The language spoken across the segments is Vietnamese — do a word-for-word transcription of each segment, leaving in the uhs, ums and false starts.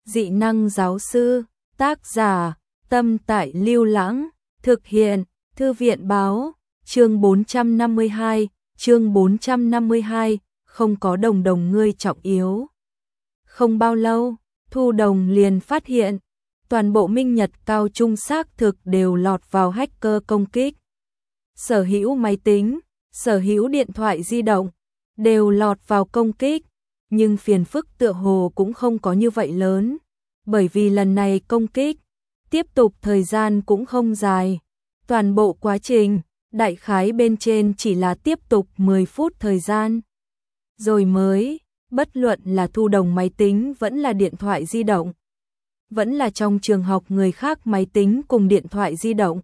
Dị năng giáo sư, tác giả, Tâm Tại Lưu Lãng, thực hiện, Thư viện báo, chương bốn trăm năm mươi hai, chương bốn trăm năm mươi hai, không có đồng đồng ngươi trọng yếu. Không bao lâu, Thu Đồng liền phát hiện, toàn bộ minh nhật cao trung xác thực đều lọt vào hacker công kích. Sở hữu máy tính, sở hữu điện thoại di động, đều lọt vào công kích, nhưng phiền phức tựa hồ cũng không có như vậy lớn, bởi vì lần này công kích, tiếp tục thời gian cũng không dài. Toàn bộ quá trình, đại khái bên trên chỉ là tiếp tục mười phút thời gian. Rồi mới, bất luận là Thu Đồng máy tính vẫn là điện thoại di động, vẫn là trong trường học người khác máy tính cùng điện thoại di động,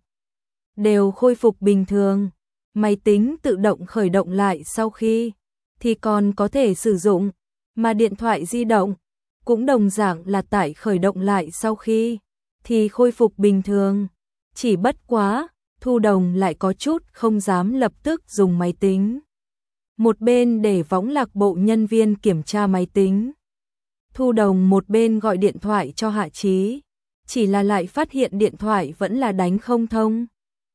đều khôi phục bình thường. Máy tính tự động khởi động lại sau khi, thì còn có thể sử dụng, mà điện thoại di động, cũng đồng dạng là tại khởi động lại sau khi, thì khôi phục bình thường. Chỉ bất quá, Thu Đồng lại có chút không dám lập tức dùng máy tính. Một bên để võng lạc bộ nhân viên kiểm tra máy tính. Thu Đồng một bên gọi điện thoại cho Hạ Chí, chỉ là lại phát hiện điện thoại vẫn là đánh không thông.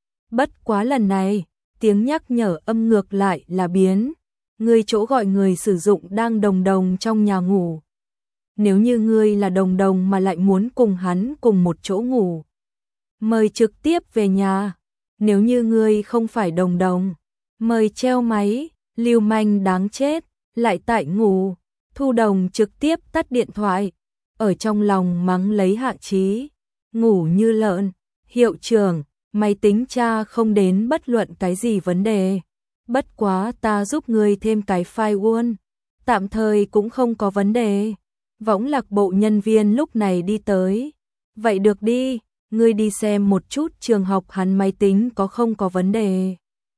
Bất quá lần này, tiếng nhắc nhở âm ngược lại là biến. Ngươi chỗ gọi người sử dụng đang đồng đồng trong nhà ngủ. Nếu như ngươi là đồng đồng mà lại muốn cùng hắn cùng một chỗ ngủ, mời trực tiếp về nhà. Nếu như ngươi không phải đồng đồng, mời treo máy. Lưu manh đáng chết, lại tại ngủ. Thu Đồng trực tiếp tắt điện thoại, ở trong lòng mắng lấy Hạ Chí, ngủ như lợn. Hiệu trưởng, máy tính cha không đến bất luận cái gì vấn đề. Bất quá ta giúp ngươi thêm cái firewall, tạm thời cũng không có vấn đề. Võng lạc bộ nhân viên lúc này đi tới. Vậy được đi, ngươi đi xem một chút trường học hắn máy tính có không có vấn đề.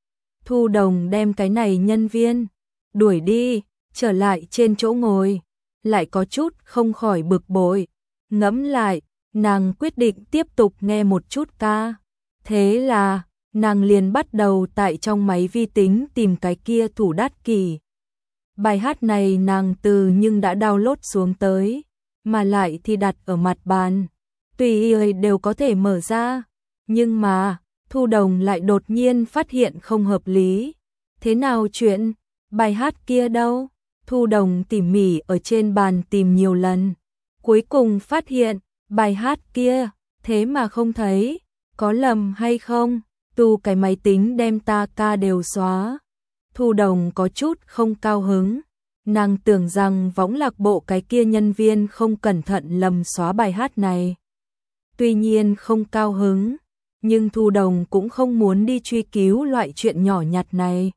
Thu Đồng đem cái này nhân viên đuổi đi, trở lại trên chỗ ngồi, lại có chút không khỏi bực bội. Ngẫm lại, nàng quyết định tiếp tục nghe một chút ca. Thế là, nàng liền bắt đầu tại trong máy vi tính tìm cái kia Thủ Đát Kỷ. Bài hát này nàng từ nhưng đã download xuống tới, mà lại thì đặt ở mặt bàn, tùy ý đều có thể mở ra. Nhưng mà, Thu Đồng lại đột nhiên phát hiện không hợp lý. Thế nào chuyện? Bài hát kia đâu? Thu Đồng tỉ mỉ ở trên bàn tìm nhiều lần, cuối cùng phát hiện bài hát kia, thế mà không thấy. Có lầm hay không? Tu cái máy tính đem ta ca đều xóa. Thu Đồng có chút không cao hứng. Nàng tưởng rằng võng lạc bộ cái kia nhân viên không cẩn thận lầm xóa bài hát này. Tuy nhiên không cao hứng, nhưng Thu Đồng cũng không muốn đi truy cứu loại chuyện nhỏ nhặt này.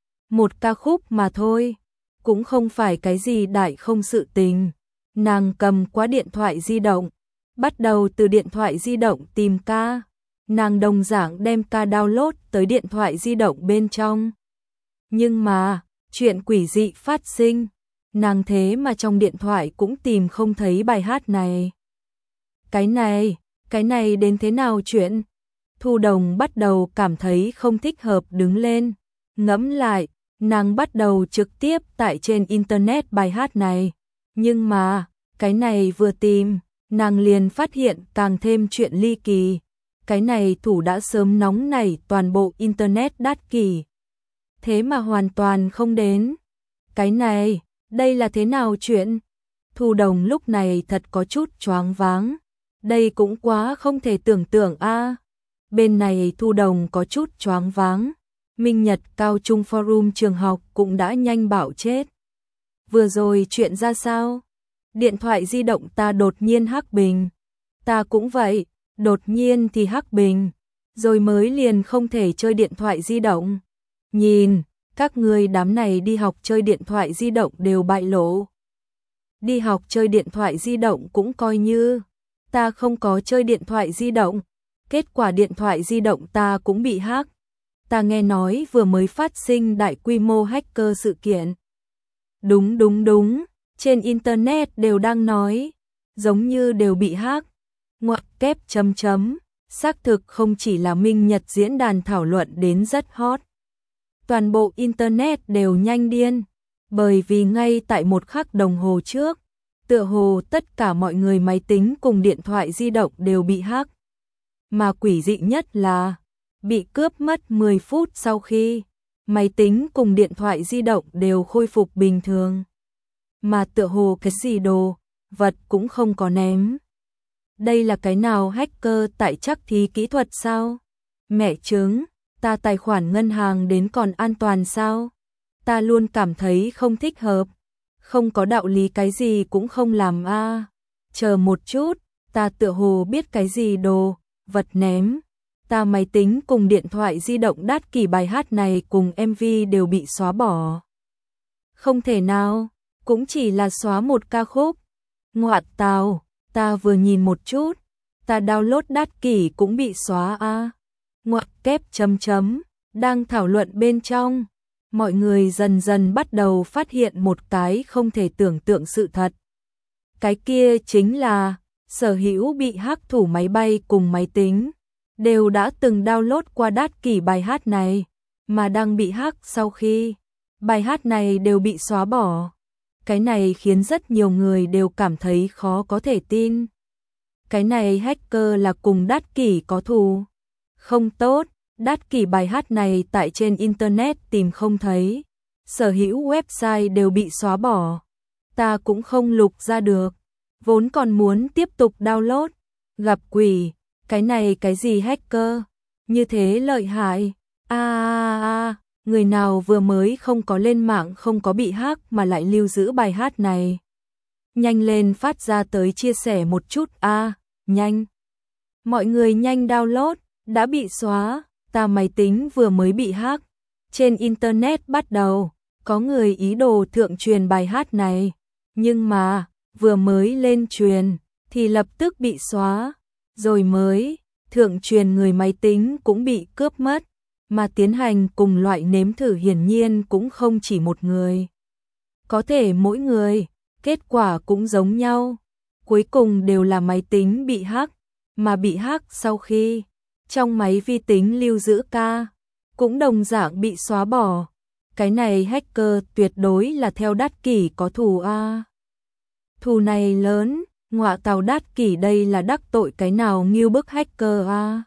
Một ca khúc mà thôi, cũng không phải cái gì đại không sự tình. Nàng cầm qua điện thoại di động, bắt đầu từ điện thoại di động tìm ca. Nàng đồng dạng đem ca download tới điện thoại di động bên trong. Nhưng mà, chuyện quỷ dị phát sinh, nàng thế mà trong điện thoại cũng tìm không thấy bài hát này. Cái này, cái này đến thế nào chuyện? Thu Đồng bắt đầu cảm thấy không thích hợp đứng lên. Ngẫm lại, nàng bắt đầu trực tiếp tại trên internet bài hát này. Nhưng mà, cái này vừa tìm, nàng liền phát hiện càng thêm chuyện ly kỳ. Cái này thủ đã sớm nóng nảy toàn bộ internet Đát Kỷ. Thế mà hoàn toàn không đến. Cái này, đây là thế nào chuyện? Thu Đồng lúc này thật có chút choáng váng. Đây cũng quá không thể tưởng tượng a. À. Bên này Thu Đồng có chút choáng váng. Minh Nhật Cao Trung Forum trường học cũng đã nhanh bảo chết. Vừa rồi chuyện ra sao? Điện thoại di động ta đột nhiên hắc bình. Ta cũng vậy, đột nhiên thì hắc bình. Rồi mới liền không thể chơi điện thoại di động. Nhìn, các người đám này đi học chơi điện thoại di động đều bại lộ. Đi học chơi điện thoại di động cũng coi như. Ta không có chơi điện thoại di động. Kết quả điện thoại di động ta cũng bị hack. Ta nghe nói vừa mới phát sinh đại quy mô hacker sự kiện. Đúng đúng đúng, trên internet đều đang nói, giống như đều bị hack. Ngoặc kép chấm chấm, xác thực không chỉ là Minh Nhật diễn đàn thảo luận đến rất hot. Toàn bộ internet đều nhanh điên, bởi vì ngay tại một khắc đồng hồ trước, Tựa hồ tất cả mọi người máy tính cùng điện thoại di động đều bị hack. Mà quỷ dị nhất là bị cướp mất mười phút sau khi máy tính cùng điện thoại di động đều khôi phục bình thường. Mà tựa hồ cái gì đồ, vật cũng không có ném. Đây là cái nào hacker tại chắc thí kỹ thuật sao? Mẹ chứng, ta tài khoản ngân hàng đến còn an toàn sao? Ta luôn cảm thấy không thích hợp. Không có đạo lý cái gì cũng không làm a. À. Chờ một chút, ta tựa hồ biết cái gì đồ, vật ném. Ta máy tính cùng điện thoại di động đát kỷ bài hát này cùng em vê đều bị xóa bỏ. Không thể nào, cũng chỉ là xóa một ca khúc. Ngoạn tào, ta vừa nhìn một chút, ta download đát kỷ cũng bị xóa a. À. Ngoặc kép chấm chấm, đang thảo luận bên trong. Mọi người dần dần bắt đầu phát hiện một cái không thể tưởng tượng sự thật. Cái kia chính là sở hữu bị hack thủ máy bay cùng máy tính đều đã từng download qua đát kỷ bài hát này, mà đang bị hack sau khi bài hát này đều bị xóa bỏ. Cái này khiến rất nhiều người đều cảm thấy khó có thể tin. Cái này hacker là cùng đát kỷ có thù. Không tốt, đát kỷ bài hát này tại trên internet tìm không thấy. Sở hữu website đều bị xóa bỏ. Ta cũng không lục ra được. Vốn còn muốn tiếp tục download. Gặp quỷ, cái này cái gì hacker? Như thế lợi hại. A a a, người nào vừa mới không có lên mạng không có bị hack mà lại lưu giữ bài hát này. Nhanh lên phát ra tới chia sẻ một chút a, à, nhanh. Mọi người nhanh download, đã bị xóa, ta máy tính vừa mới bị hack. Trên internet bắt đầu có người ý đồ thượng truyền bài hát này, nhưng mà vừa mới lên truyền thì lập tức bị xóa, rồi mới thượng truyền người máy tính cũng bị cướp mất, mà tiến hành cùng loại nếm thử hiển nhiên cũng không chỉ một người. Có thể mỗi người, kết quả cũng giống nhau, cuối cùng đều là máy tính bị hack, mà bị hack sau khi trong máy vi tính lưu giữ ca, cũng đồng dạng bị xóa bỏ. Cái này hacker tuyệt đối là theo đát kỷ có thù a. Thù này lớn, ngọa tào đát kỷ đây là đắc tội cái nào nghiêu bức hacker a.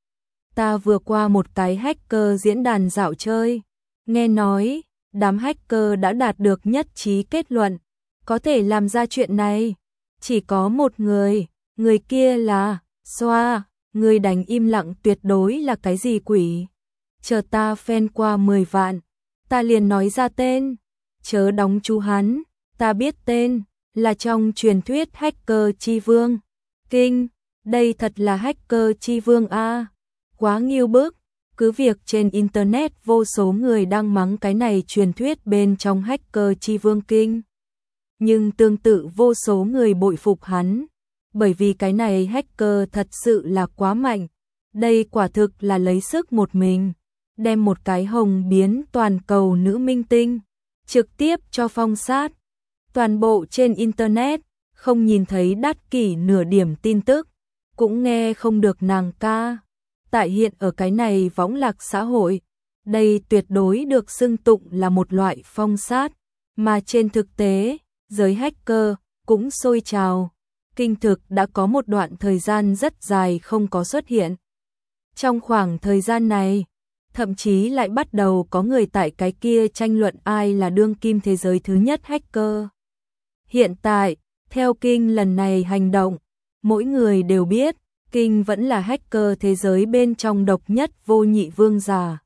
Ta vừa qua một cái hacker diễn đàn dạo chơi, nghe nói đám hacker đã đạt được nhất trí kết luận, có thể làm ra chuyện này chỉ có một người, người kia là xoa. Người đánh im lặng tuyệt đối là cái gì quỷ. Chờ ta fan qua mười vạn, ta liền nói ra tên. Chớ đóng chú hắn, ta biết tên, là trong truyền thuyết hacker chi vương. Kinh, đây thật là hacker chi vương a. À. Quá nghiêu bức, cứ việc trên internet vô số người đang mắng cái này truyền thuyết bên trong hacker chi vương kinh. Nhưng tương tự vô số người bội phục hắn. Bởi vì cái này hacker thật sự là quá mạnh, đây quả thực là lấy sức một mình, đem một cái hồng biến toàn cầu nữ minh tinh, trực tiếp cho phong sát. Toàn bộ trên internet, không nhìn thấy đát kỷ nửa điểm tin tức, cũng nghe không được nàng ca. Tại hiện ở cái này võng lạc xã hội, đây tuyệt đối được xưng tụng là một loại phong sát, mà trên thực tế, giới hacker cũng sôi trào. Kinh thực đã có một đoạn thời gian rất dài không có xuất hiện. Trong khoảng thời gian này, thậm chí lại bắt đầu có người tại cái kia tranh luận ai là đương kim thế giới thứ nhất hacker. Hiện tại, theo Kinh lần này hành động, mỗi người đều biết, Kinh vẫn là hacker thế giới bên trong độc nhất vô nhị vương giả.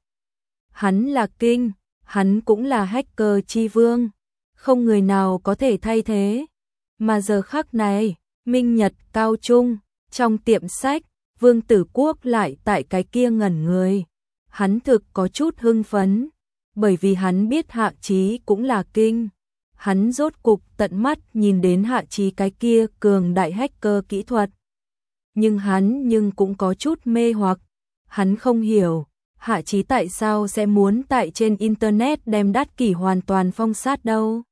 Hắn là Kinh, hắn cũng là hacker chi vương, không người nào có thể thay thế. Mà giờ khắc này, Minh Nhật Cao Trung, trong tiệm sách, Vương Tử Quốc lại tại cái kia ngẩn người. Hắn thực có chút hưng phấn, bởi vì hắn biết Hạ Chí cũng là Kinh. Hắn rốt cục tận mắt nhìn đến Hạ Chí cái kia cường đại hacker kỹ thuật. Nhưng hắn nhưng cũng có chút mê hoặc, hắn không hiểu, Hạ Chí tại sao sẽ muốn tại trên internet đem đát kỷ hoàn toàn phong sát đâu.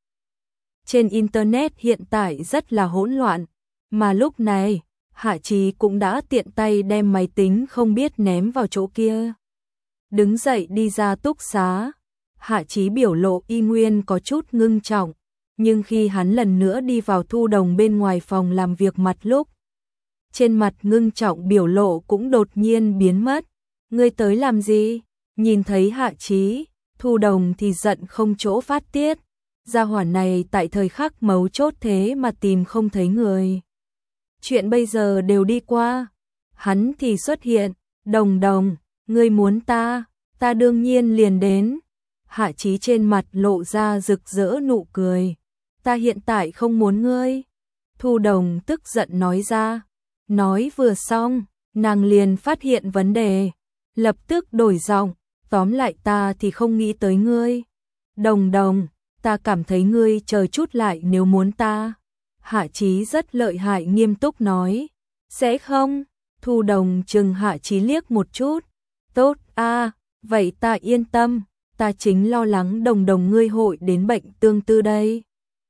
Trên internet hiện tại rất là hỗn loạn. Mà lúc này, Hạ Chí cũng đã tiện tay đem máy tính không biết ném vào chỗ kia. Đứng dậy đi ra túc xá, Hạ Chí biểu lộ y nguyên có chút ngưng trọng, Nhưng khi hắn lần nữa đi vào Thu Đồng bên ngoài phòng làm việc mặt lúc, trên mặt ngưng trọng biểu lộ cũng đột nhiên biến mất. Ngươi tới làm gì? Nhìn thấy Hạ Chí, Thu Đồng thì giận không chỗ phát tiết. Gia hỏa này tại thời khắc mấu chốt thế mà tìm không thấy người. Chuyện bây giờ đều đi qua. Hắn thì xuất hiện. Đồng Đồng, ngươi muốn ta, ta đương nhiên liền đến. Hạ Chí trên mặt lộ ra rực rỡ nụ cười. Ta hiện tại không muốn ngươi. Thu Đồng tức giận nói ra. Nói vừa xong, nàng liền phát hiện vấn đề. Lập tức đổi giọng, tóm lại ta thì không nghĩ tới ngươi. Đồng Đồng, ta cảm thấy ngươi chờ chút lại nếu muốn ta. Hạ Chí rất lợi hại nghiêm túc nói. Sẽ không? Thu Đồng chừng Hạ Chí liếc một chút. Tốt a, vậy ta yên tâm, ta chính lo lắng Đồng Đồng ngươi hội đến bệnh tương tư đây.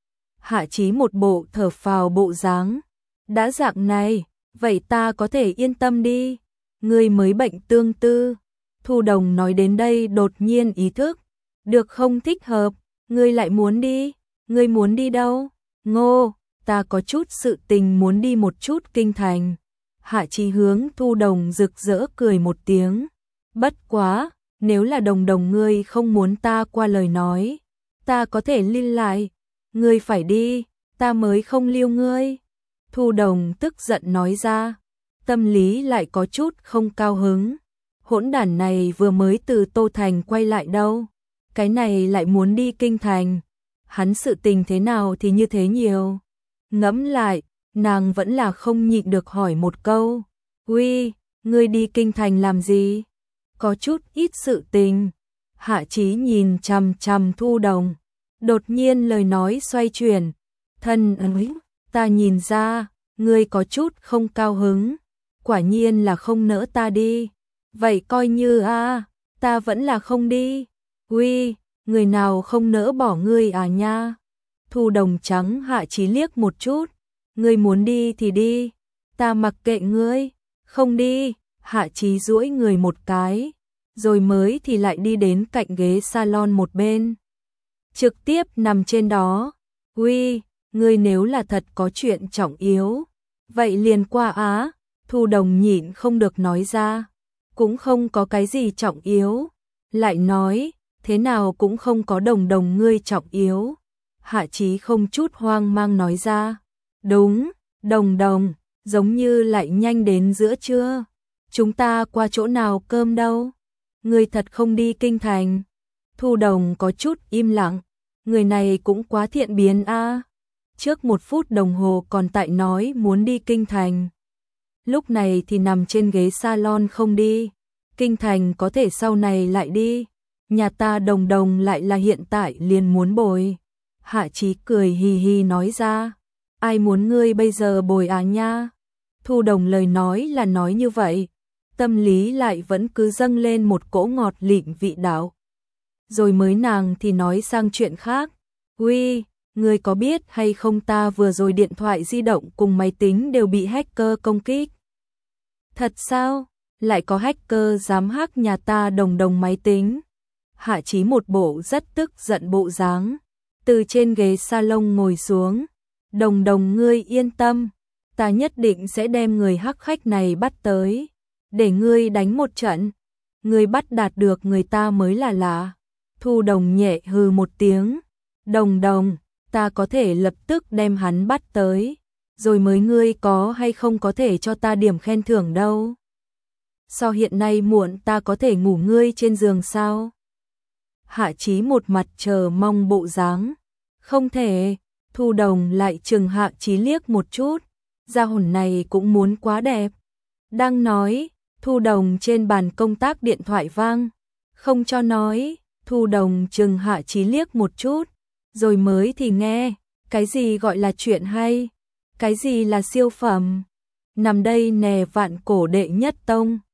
Hạ Chí một bộ thở phào bộ dáng. Đã dạng này, vậy ta có thể yên tâm đi. Ngươi mới bệnh tương tư. Thu Đồng nói đến đây đột nhiên ý thức. Được không thích hợp, ngươi lại muốn đi. Ngươi muốn đi đâu? Ngô, ta có chút sự tình muốn đi một chút kinh thành. Hạ Chí hướng Thu Đồng rực rỡ cười một tiếng. Bất quá, nếu là Đồng Đồng ngươi không muốn ta qua lời nói, ta có thể liên lại. Ngươi phải đi, ta mới không lưu ngươi. Thu Đồng tức giận nói ra, tâm lý lại có chút không cao hứng. Hỗn đản này vừa mới từ Tô Thành quay lại đâu, cái này lại muốn đi kinh thành. Hắn sự tình thế nào thì như thế nhiều. Ngẫm lại, nàng vẫn là không nhịn được hỏi một câu. Uy, ngươi đi kinh thành làm gì? Có chút ít sự tình. Hạ Chí nhìn chằm chằm Thu Đồng. Đột nhiên lời nói xoay chuyển. Thân ơi, ta nhìn ra, ngươi có chút không cao hứng. Quả nhiên là không nỡ ta đi. Vậy coi như a, ta vẫn là không đi. Uy, người nào không nỡ bỏ ngươi à nha? Thu Đồng trắng Hạ Chí liếc một chút. Ngươi muốn đi thì đi, ta mặc kệ ngươi. Không đi. Hạ Chí duỗi người một cái, rồi mới thì lại đi đến cạnh ghế salon một bên. Trực tiếp nằm trên đó. Uy, ngươi nếu là thật có chuyện trọng yếu, vậy liền qua á. Thu Đồng nhịn không được nói ra. Cũng không có cái gì trọng yếu. Lại nói, thế nào cũng không có Đồng Đồng ngươi trọng yếu. Hạ Chí không chút hoang mang nói ra. Đúng, Đồng Đồng, giống như lại nhanh đến giữa trưa. Chúng ta qua chỗ nào cơm đâu? Ngươi thật không đi kinh thành? Thu Đồng có chút im lặng. Người này cũng quá thiện biến a. Trước một phút đồng hồ còn tại nói muốn đi kinh thành. Lúc này thì nằm trên ghế salon không đi. Kinh thành có thể sau này lại đi. Nhà ta Đồng Đồng lại là hiện tại liền muốn bồi. Hạ Chí cười hì hì nói ra. Ai muốn ngươi bây giờ bồi à nha? Thu Đồng lời nói là nói như vậy. Tâm lý lại vẫn cứ dâng lên một cỗ ngọt lịm vị đạo. Rồi mới nàng thì nói sang chuyện khác. Uy, ngươi có biết hay không ta vừa rồi điện thoại di động cùng máy tính đều bị hacker công kích. Thật sao? Lại có hacker dám hack nhà ta Đồng Đồng máy tính. Hạ Chí một bộ rất tức giận bộ dáng. Từ trên ghế salon ngồi xuống. Đồng Đồng ngươi yên tâm. Ta nhất định sẽ đem người hack khách này bắt tới. Để ngươi đánh một trận. Ngươi bắt đạt được người ta mới là lạ. Thu Đồng nhẹ hừ một tiếng. Đồng Đồng, ta có thể lập tức đem hắn bắt tới. Rồi mới ngươi có hay không có thể cho ta điểm khen thưởng đâu. Sao hiện nay muộn ta có thể ngủ ngươi trên giường sao? Hạ Chí một mặt chờ mong bộ dáng. Không thể. Thu Đồng lại chừng Hạ Chí liếc một chút. Gia hồn này cũng muốn quá đẹp. Đang nói, Thu Đồng trên bàn công tác điện thoại vang. Không cho nói. Thu Đồng chừng Hạ Chí liếc một chút. Rồi mới thì nghe. Cái gì gọi là chuyện hay? Cái gì là siêu phẩm? Nằm đây nè vạn cổ đệ nhất tông.